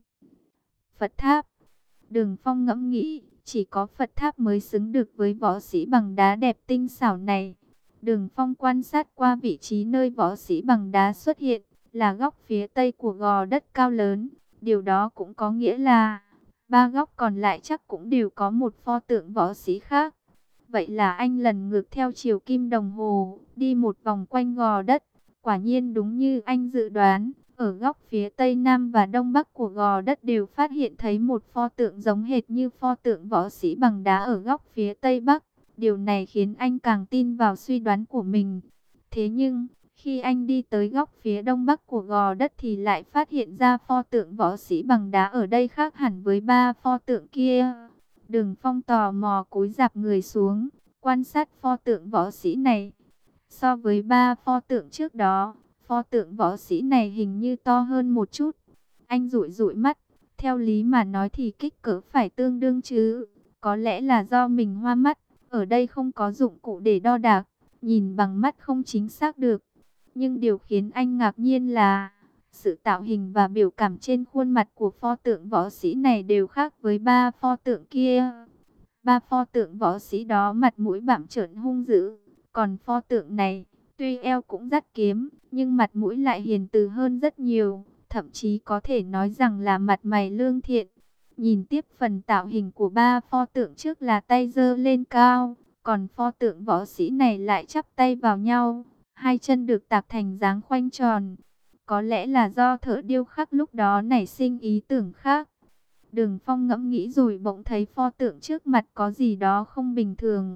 Phật tháp. Đường Phong ngẫm nghĩ, chỉ có Phật tháp mới xứng được với võ sĩ bằng đá đẹp tinh xảo này. Đường Phong quan sát qua vị trí nơi võ sĩ bằng đá xuất hiện, là góc phía tây của gò đất cao lớn. Điều đó cũng có nghĩa là, ba góc còn lại chắc cũng đều có một pho tượng võ sĩ khác. Vậy là anh lần ngược theo chiều kim đồng hồ, đi một vòng quanh gò đất. Quả nhiên đúng như anh dự đoán, ở góc phía tây nam và đông bắc của gò đất đều phát hiện thấy một pho tượng giống hệt như pho tượng võ sĩ bằng đá ở góc phía tây bắc. Điều này khiến anh càng tin vào suy đoán của mình. Thế nhưng, khi anh đi tới góc phía đông bắc của gò đất thì lại phát hiện ra pho tượng võ sĩ bằng đá ở đây khác hẳn với ba pho tượng kia. Đường Phong tò mò cúi rạp người xuống, quan sát pho tượng võ sĩ này. So với ba pho tượng trước đó, pho tượng võ sĩ này hình như to hơn một chút. Anh dụi dụi mắt, theo lý mà nói thì kích cỡ phải tương đương chứ. Có lẽ là do mình hoa mắt, ở đây không có dụng cụ để đo đạc, nhìn bằng mắt không chính xác được. Nhưng điều khiến anh ngạc nhiên là sự tạo hình và biểu cảm trên khuôn mặt của pho tượng võ sĩ này đều khác với ba pho tượng kia. Ba pho tượng võ sĩ đó mặt mũi bặm trợn hung dữ, còn pho tượng này tuy eo cũng dắt kiếm, nhưng mặt mũi lại hiền từ hơn rất nhiều, thậm chí có thể nói rằng là mặt mày lương thiện. Nhìn tiếp phần tạo hình của ba pho tượng trước là tay giơ lên cao, còn pho tượng võ sĩ này lại chắp tay vào nhau, hai chân được tạc thành dáng khoanh tròn. Có lẽ là do thợ điêu khắc lúc đó nảy sinh ý tưởng khác. Đường Phong ngẫm nghĩ rồi bỗng thấy pho tượng trước mặt có gì đó không bình thường.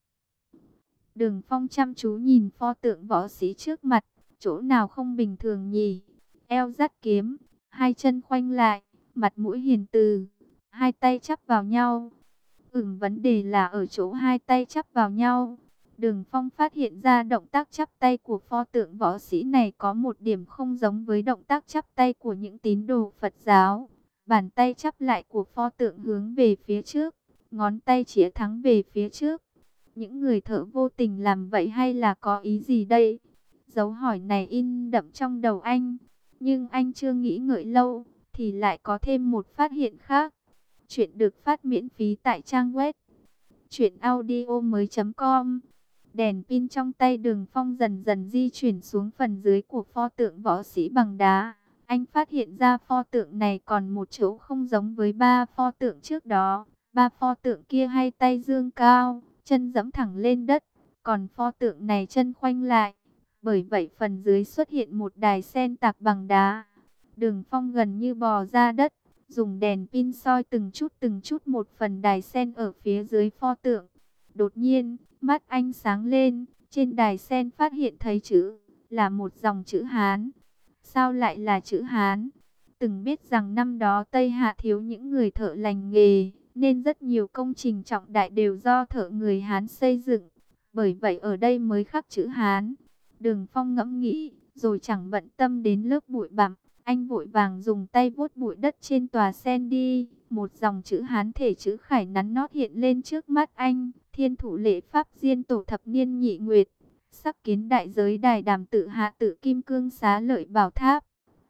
Đường Phong chăm chú nhìn pho tượng võ sĩ trước mặt, chỗ nào không bình thường nhỉ? Eo dắt kiếm, hai chân khoanh lại, mặt mũi hiền từ, hai tay chắp vào nhau. Ừm, vấn đề là ở chỗ hai tay chắp vào nhau. Đường Phong phát hiện ra động tác chắp tay của pho tượng võ sĩ này có một điểm không giống với động tác chắp tay của những tín đồ Phật giáo. Bàn tay chắp lại của pho tượng hướng về phía trước, ngón tay chĩa thẳng về phía trước. Những người thợ vô tình làm vậy hay là có ý gì đây? Dấu hỏi này in đậm trong đầu anh. Nhưng anh chưa nghĩ ngợi lâu, thì lại có thêm một phát hiện khác. Chuyện được phát miễn phí tại trang web truyện audio mới.com. Đèn pin trong tay Đường Phong dần dần di chuyển xuống phần dưới của pho tượng võ sĩ bằng đá. Anh phát hiện ra pho tượng này còn một chỗ không giống với ba pho tượng trước đó. Ba pho tượng kia hai tay giương cao, chân giẫm thẳng lên đất, còn pho tượng này chân khoanh lại. Bởi vậy phần dưới xuất hiện một đài sen tạc bằng đá. Đường Phong gần như bò ra đất, dùng đèn pin soi từng chút từng chút một phần đài sen ở phía dưới pho tượng. Đột nhiên, mắt anh sáng lên, trên đài sen phát hiện thấy chữ, là một dòng chữ Hán. Sao lại là chữ Hán? Từng biết rằng năm đó Tây Hạ thiếu những người thợ lành nghề, nên rất nhiều công trình trọng đại đều do thợ người Hán xây dựng. Bởi vậy ở đây mới khắc chữ Hán. Đường Phong ngẫm nghĩ, rồi chẳng bận tâm đến lớp bụi bặm. Anh vội vàng dùng tay vuốt bụi đất trên tòa sen đi. Một dòng chữ Hán thể chữ khải nắn nót hiện lên trước mắt anh. Thiên thủ lễ pháp diên tổ thập niên nhị nguyệt. Sắc kiến đại giới đài đàm tự hạ tự kim cương xá lợi bảo tháp.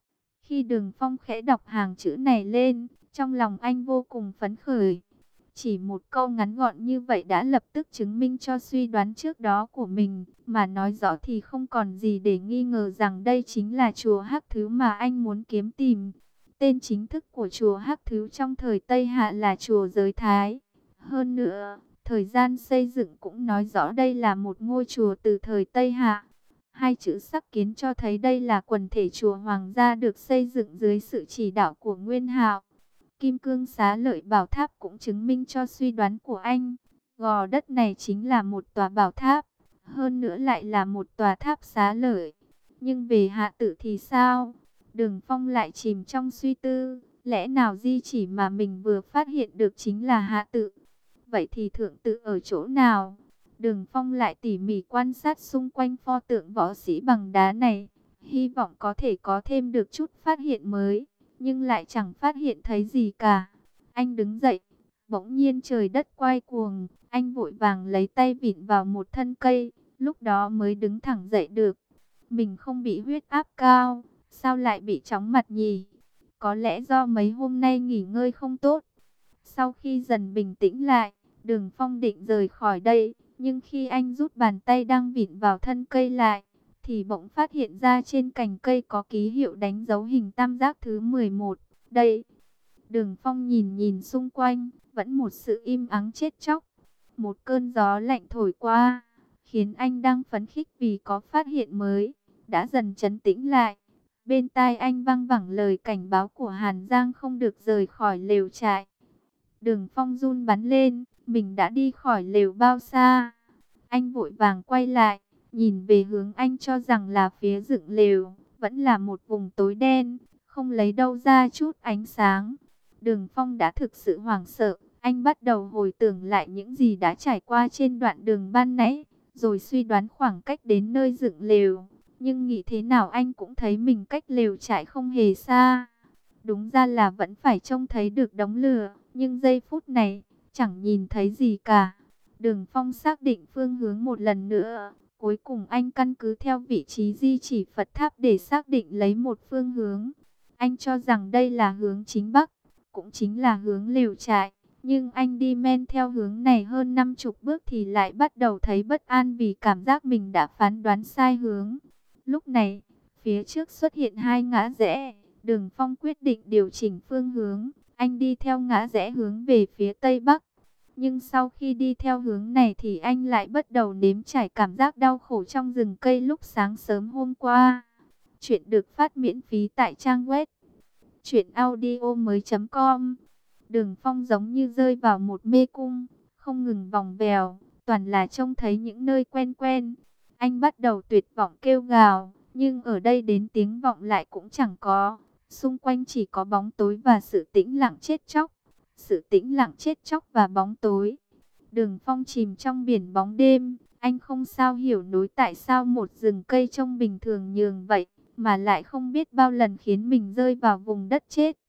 Khi Đường Phong khẽ đọc hàng chữ này lên, trong lòng anh vô cùng phấn khởi. Chỉ một câu ngắn gọn như vậy đã lập tức chứng minh cho suy đoán trước đó của mình, mà nói rõ thì không còn gì để nghi ngờ rằng đây chính là chùa Hắc Thứ mà anh muốn kiếm tìm. Tên chính thức của chùa Hắc Thứ trong thời Tây Hạ là chùa Giới Thái. Hơn nữa, thời gian xây dựng cũng nói rõ đây là một ngôi chùa từ thời Tây Hạ. Hai chữ sắc kiến cho thấy đây là quần thể chùa hoàng gia được xây dựng dưới sự chỉ đạo của Nguyên Hạo. Kim cương xá lợi bảo tháp cũng chứng minh cho suy đoán của anh. Gò đất này chính là một tòa bảo tháp, hơn nữa lại là một tòa tháp xá lợi. Nhưng về hạ tự thì sao? Đường Phong lại chìm trong suy tư. Lẽ nào di chỉ mà mình vừa phát hiện được chính là hạ tự? Vậy thì thượng tự ở chỗ nào? Đường Phong lại tỉ mỉ quan sát xung quanh pho tượng võ sĩ bằng đá này, hy vọng có thể có thêm được chút phát hiện mới, nhưng lại chẳng phát hiện thấy gì cả. Anh đứng dậy, bỗng nhiên trời đất quay cuồng, anh vội vàng lấy tay vịn vào một thân cây, lúc đó mới đứng thẳng dậy được. Mình không bị huyết áp cao, sao lại bị chóng mặt nhỉ? Có lẽ do mấy hôm nay nghỉ ngơi không tốt. Sau khi dần bình tĩnh lại, Đường Phong định rời khỏi đây. Nhưng khi anh rút bàn tay đang vịn vào thân cây lại, thì bỗng phát hiện ra trên cành cây có ký hiệu đánh dấu hình tam giác thứ mười một. Đây, Đường Phong nhìn nhìn xung quanh, vẫn một sự im ắng chết chóc. Một cơn gió lạnh thổi qua, khiến anh đang phấn khích vì có phát hiện mới, đã dần trấn tĩnh lại. Bên tai anh văng vẳng lời cảnh báo của Hàn Giang không được rời khỏi lều trại. Đường Phong run bắn lên, mình đã đi khỏi lều bao xa? Anh vội vàng quay lại, nhìn về hướng anh cho rằng là phía dựng lều, vẫn là một vùng tối đen, không lấy đâu ra chút ánh sáng. Đường Phong đã thực sự hoảng sợ, anh bắt đầu hồi tưởng lại những gì đã trải qua trên đoạn đường ban nãy, rồi suy đoán khoảng cách đến nơi dựng lều. Nhưng nghĩ thế nào anh cũng thấy mình cách lều trại không hề xa. Đúng ra là vẫn phải trông thấy được đống lửa, nhưng giây phút này, chẳng nhìn thấy gì cả. Đường Phong xác định phương hướng một lần nữa. Cuối cùng anh căn cứ theo vị trí di chỉ Phật tháp để xác định lấy một phương hướng. Anh cho rằng đây là hướng chính Bắc, cũng chính là hướng lều trại. Nhưng anh đi men theo hướng này hơn năm chục bước thì lại bắt đầu thấy bất an vì cảm giác mình đã phán đoán sai hướng. Lúc này, phía trước xuất hiện hai ngã rẽ. Đường Phong quyết định điều chỉnh phương hướng. Anh đi theo ngã rẽ hướng về phía Tây Bắc. Nhưng sau khi đi theo hướng này thì anh lại bắt đầu nếm trải cảm giác đau khổ trong rừng cây lúc sáng sớm hôm qua. Chuyện được phát miễn phí tại trang web truyện audio mới.com. Đường Phong giống như rơi vào một mê cung, không ngừng vòng vèo, toàn là trông thấy những nơi quen quen. Anh bắt đầu tuyệt vọng kêu gào, nhưng ở đây đến tiếng vọng lại cũng chẳng có. Xung quanh chỉ có bóng tối và sự tĩnh lặng chết chóc. Sự tĩnh lặng chết chóc và bóng tối. Đường Phong chìm trong biển bóng đêm. Anh không sao hiểu nổi tại sao một rừng cây trông bình thường nhường vậy, mà lại không biết bao lần khiến mình rơi vào vùng đất chết.